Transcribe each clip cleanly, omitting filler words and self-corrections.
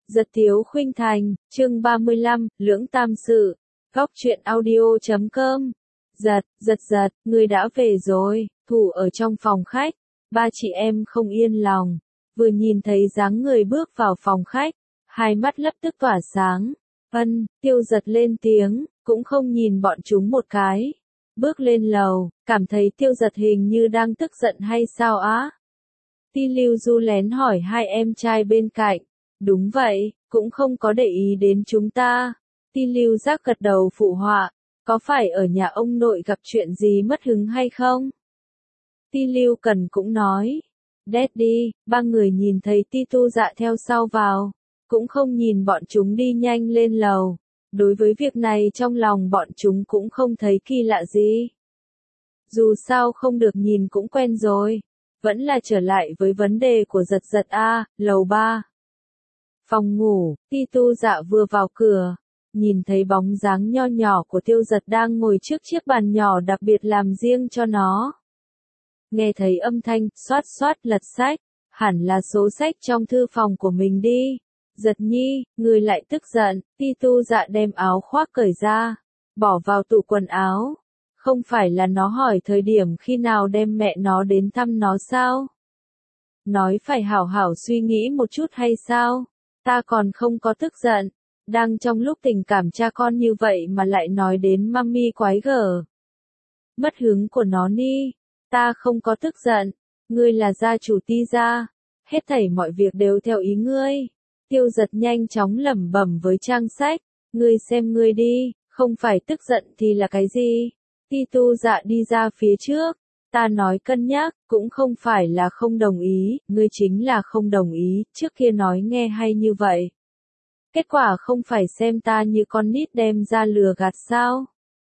Giật Tiếu Khuynh Thành, chương 35, Lưỡng Tam Sự, Góc truyện audio.com. Giật, ngươi đã về rồi, Thủ ở trong phòng khách, ba chị em không yên lòng, vừa nhìn thấy dáng người bước vào phòng khách, hai mắt lập tức tỏa sáng. Tiêu Giật lên tiếng, cũng không nhìn bọn chúng một cái. Bước lên lầu, cảm thấy Tiêu Giật hình như đang tức giận hay sao á? Ti Lưu Du lén hỏi hai em trai bên cạnh. Đúng vậy, cũng không có để ý đến chúng ta. Ti Lưu Giác gật đầu phụ họa, có phải ở nhà ông nội gặp chuyện gì mất hứng hay không? Ti Lưu Cần cũng nói, Daddy, ba người nhìn thấy Ti Tu Dạ theo sau vào, cũng không nhìn bọn chúng đi nhanh lên lầu. Đối với việc này trong lòng bọn chúng cũng không thấy kỳ lạ gì. Dù sao không được nhìn cũng quen rồi. Vẫn là trở lại với vấn đề của Giật lầu 3. Phòng ngủ, Ti Tu Dạ vừa vào cửa, nhìn thấy bóng dáng nho nhỏ của Tiêu Giật đang ngồi trước chiếc bàn nhỏ đặc biệt làm riêng cho nó. Nghe thấy âm thanh, xoát xoát lật sách, hẳn là số sách trong thư phòng của mình đi. Giật nhi, người lại tức giận. Ti Tu Dạ đem áo khoác cởi ra, bỏ vào tủ quần áo. Không phải là nó hỏi thời điểm khi nào đem mẹ nó đến thăm nó sao? Nói phải hảo hảo suy nghĩ một chút hay sao? Ta còn không có tức giận. Đang trong lúc tình cảm cha con như vậy mà lại nói đến mami quái gở. Mất hứng của nó ni. Ta không có tức giận. Ngươi là gia chủ Ti gia. Hết thảy mọi việc đều theo ý ngươi. Tiêu Giật nhanh chóng lẩm bẩm với trang sách. Ngươi xem ngươi đi, không phải tức giận thì là cái gì? Ti Tu Dạ đi ra phía trước. Ta nói cân nhắc, cũng không phải là không đồng ý, ngươi chính là không đồng ý, trước kia nói nghe hay như vậy. Kết quả không phải xem ta như con nít đem ra lừa gạt sao?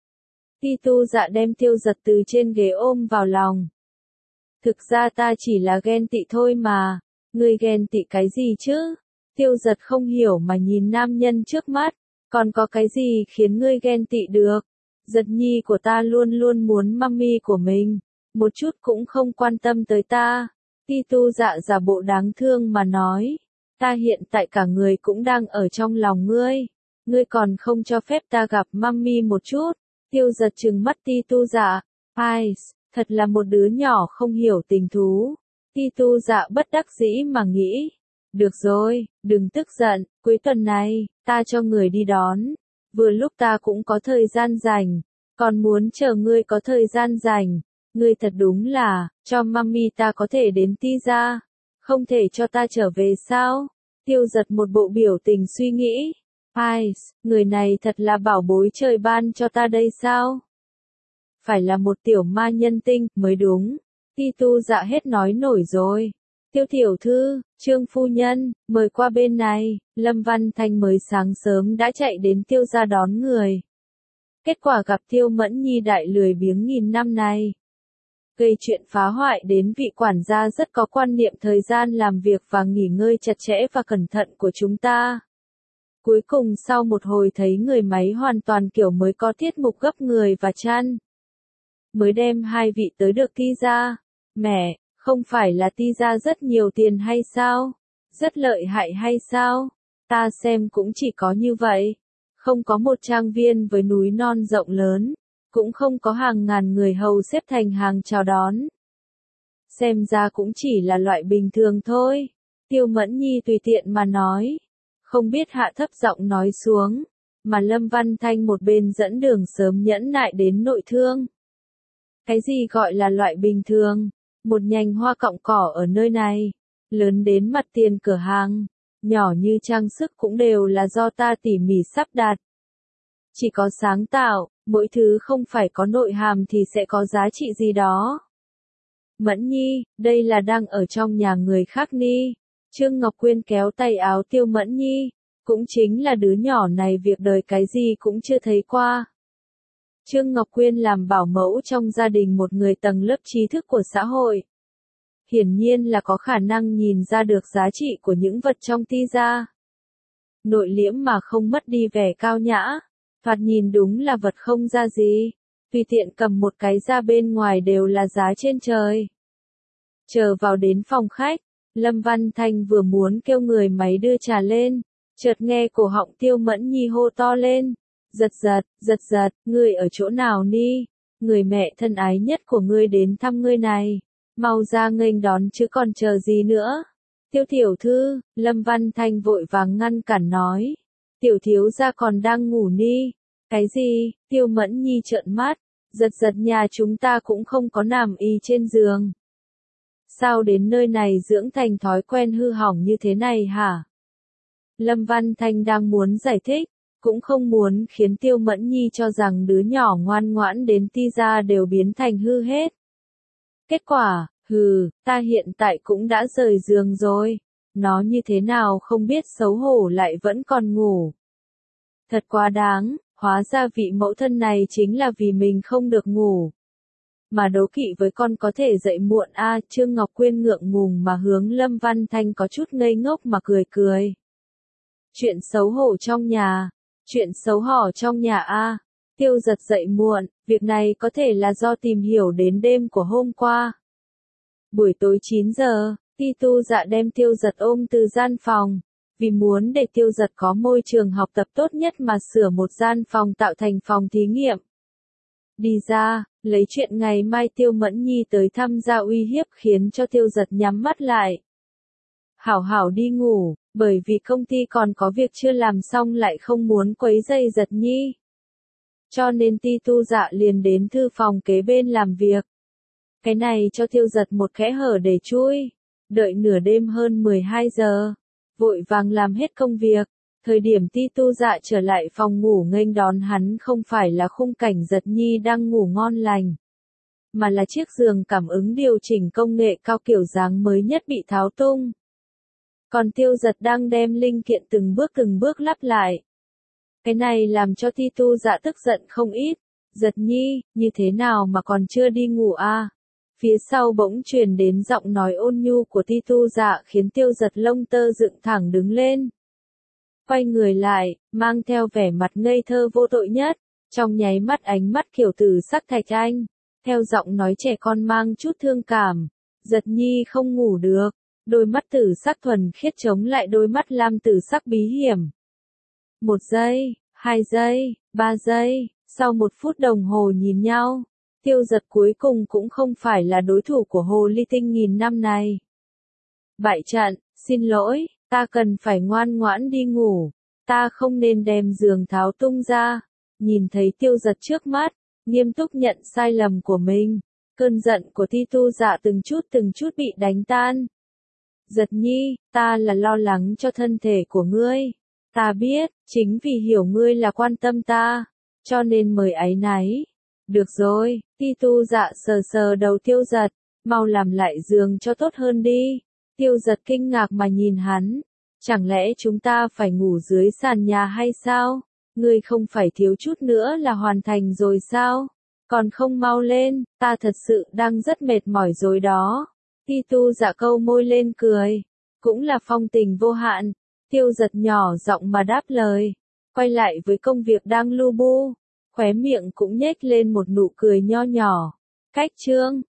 Ti Tu Dạ đem Tiêu Giật từ trên ghế ôm vào lòng. Thực ra ta chỉ là ghen tị thôi mà, ngươi ghen tị cái gì chứ? Tiêu Giật không hiểu mà nhìn nam nhân trước mắt, còn có cái gì khiến ngươi ghen tị được? Giật nhi của ta luôn luôn muốn mami của mình, một chút cũng không quan tâm tới ta. Ti Tu Dạ giả bộ đáng thương mà nói, ta hiện tại cả người cũng đang ở trong lòng ngươi còn không cho phép ta gặp mami một chút. Tiêu Giật trừng mắt Ti Tu Dạ, ai, thật là một đứa nhỏ không hiểu tình thú. Ti Tu Dạ bất đắc dĩ mà nghĩ, được rồi, đừng tức giận, cuối tuần này, ta cho người đi đón. Vừa lúc ta cũng có thời gian rảnh, còn muốn chờ ngươi có thời gian rảnh. Ngươi thật đúng là, cho mami ta có thể đến Ti gia, không thể cho ta trở về sao? Tiêu Giật một bộ biểu tình suy nghĩ. Ai, người này thật là bảo bối trời ban cho ta đây sao? Phải là một tiểu ma nhân tinh, mới đúng. Ti Tu Dạ hết nói nổi rồi. Tiêu tiểu thư, Trương phu nhân, mời qua bên này. Lâm Văn Thanh mới sáng sớm đã chạy đến Tiêu gia đón người. Kết quả gặp Tiêu Mẫn Nhi đại lười biếng nghìn năm này. Gây chuyện phá hoại đến vị quản gia rất có quan niệm thời gian làm việc và nghỉ ngơi chặt chẽ và cẩn thận của chúng ta. Cuối cùng sau một hồi thấy người máy hoàn toàn kiểu mới có tiết mục gấp người và chăn. Mới đem hai vị tới được Ti gia. Mẹ, không phải là Ti gia rất nhiều tiền hay sao? Rất lợi hại hay sao? Ta xem cũng chỉ có như vậy. Không có một trang viên với núi non rộng lớn. Cũng không có hàng ngàn người hầu xếp thành hàng chào đón. Xem ra cũng chỉ là loại bình thường thôi. Tiêu Mẫn Nhi tùy tiện mà nói. Không biết hạ thấp giọng nói xuống. Mà Lâm Văn Thanh một bên dẫn đường sớm nhẫn nại đến nội thương. Cái gì gọi là loại bình thường? Một nhành hoa cọng cỏ ở nơi này. Lớn đến mặt tiền cửa hàng. Nhỏ như trang sức cũng đều là do ta tỉ mỉ sắp đặt. Chỉ có sáng tạo, mỗi thứ không phải có nội hàm thì sẽ có giá trị gì đó. Mẫn Nhi, đây là đang ở trong nhà người khác ni. Trương Ngọc Quyên kéo tay áo Tiêu Mẫn Nhi, cũng chính là đứa nhỏ này việc đời cái gì cũng chưa thấy qua. Trương Ngọc Quyên làm bảo mẫu trong gia đình một người tầng lớp trí thức của xã hội. Hiển nhiên là có khả năng nhìn ra được giá trị của những vật trong Ti gia. Nội liễm mà không mất đi vẻ cao nhã. Thoạt nhìn đúng là vật không ra gì, tùy tiện cầm một cái ra bên ngoài đều là giá trên trời. Chờ vào đến phòng khách, Lâm Văn Thanh vừa muốn kêu người máy đưa trà lên, Chợt nghe cổ họng Tiêu Mẫn Nhi hô to lên. Giật giật, ngươi ở chỗ nào ni? Người mẹ thân ái nhất của ngươi đến thăm ngươi này. Mau ra nghênh đón chứ còn chờ gì nữa. Tiêu tiểu thư, Lâm Văn Thanh vội vàng ngăn cản nói. Tiểu thiếu gia còn đang ngủ ni. Cái gì? Tiêu Mẫn Nhi trợn mắt. Giật nhà chúng ta cũng không có nằm y trên giường. Sao đến nơi này dưỡng thành thói quen hư hỏng như thế này hả? Lâm Văn Thanh đang muốn giải thích, cũng không muốn khiến Tiêu Mẫn Nhi cho rằng đứa nhỏ ngoan ngoãn đến ti ra đều biến thành hư hết. Kết quả, ta hiện tại cũng đã rời giường rồi. Nó như thế nào không biết xấu hổ lại vẫn còn ngủ. Thật quá đáng, hóa ra vị mẫu thân này chính là vì mình không được ngủ. Mà đố kỵ với con có thể dậy muộn a. Trương Ngọc Quyên ngượng ngùng mà hướng Lâm Văn Thanh có chút ngây ngốc mà cười. Chuyện xấu hổ trong nhà. Chuyện xấu hổ trong nhà a. Tiêu Giật dậy muộn, việc này có thể là do tìm hiểu đến đêm của hôm qua. Buổi tối 9 giờ, Ti Tu Dạ đem Tiêu Giật ôm từ gian phòng. Vì muốn để Tiêu Giật có môi trường học tập tốt nhất mà sửa một gian phòng tạo thành phòng thí nghiệm. Đi ra, lấy chuyện ngày mai Tiêu Mẫn Nhi tới thăm ra uy hiếp khiến cho Tiêu Giật nhắm mắt lại. Hảo hảo đi ngủ, bởi vì công ty còn có việc chưa làm xong lại không muốn quấy rầy Giật Nhi. Cho nên Ti Tu Dạ liền đến thư phòng kế bên làm việc. Cái này cho Tiêu Giật một kẽ hở để chui. Đợi nửa đêm hơn 12 giờ. Vội vàng làm hết công việc. Thời điểm Ti Tu Dạ trở lại phòng ngủ nghênh đón hắn không phải là khung cảnh Giật Nhi đang ngủ ngon lành. Mà là chiếc giường cảm ứng điều chỉnh công nghệ cao kiểu dáng mới nhất bị tháo tung. Còn Tiêu Giật đang đem linh kiện từng bước lắp lại. Cái này làm cho Ti Tu Dạ tức giận không ít. Giật Nhi, như thế nào mà còn chưa đi ngủ a? Phía sau bỗng truyền đến giọng nói ôn nhu của Ti Tu Dạ khiến Tiêu Giật lông tơ dựng thẳng đứng lên. Quay người lại, mang theo vẻ mặt ngây thơ vô tội nhất, trong nháy mắt ánh mắt kiểu tử sắc thạch anh, theo giọng nói trẻ con mang chút thương cảm. Giật Nhi không ngủ được, đôi mắt tử sắc thuần khiết chống lại đôi mắt lam tử sắc bí hiểm. 1 giây, 2 giây, 3 giây, sau 1 phút đồng hồ nhìn nhau, Tiêu Giật cuối cùng cũng không phải là đối thủ của hồ ly tinh nghìn năm này. Bại trận, xin lỗi, ta cần phải ngoan ngoãn đi ngủ, ta không nên đem giường tháo tung ra. Nhìn thấy Tiêu Giật trước mắt, nghiêm túc nhận sai lầm của mình, cơn giận của Ti Tu Dạ từng chút bị đánh tan. Giật Nhi, ta là lo lắng cho thân thể của ngươi. Ta biết, chính vì hiểu ngươi là quan tâm ta, cho nên mời áy náy. Được rồi, Ti Tu Dạ sờ đầu Tiêu Giật, mau làm lại giường cho tốt hơn đi. Tiêu Giật kinh ngạc mà nhìn hắn, chẳng lẽ chúng ta phải ngủ dưới sàn nhà hay sao? Ngươi không phải thiếu chút nữa là hoàn thành rồi sao? Còn không mau lên, ta thật sự đang rất mệt mỏi rồi đó. Ti Tu Dạ câu môi lên cười, cũng là phong tình vô hạn. Tiêu Giật nhỏ giọng mà đáp lời, quay lại với công việc đang lu bu, khóe miệng cũng nhếch lên một nụ cười nho nhỏ. Cách chương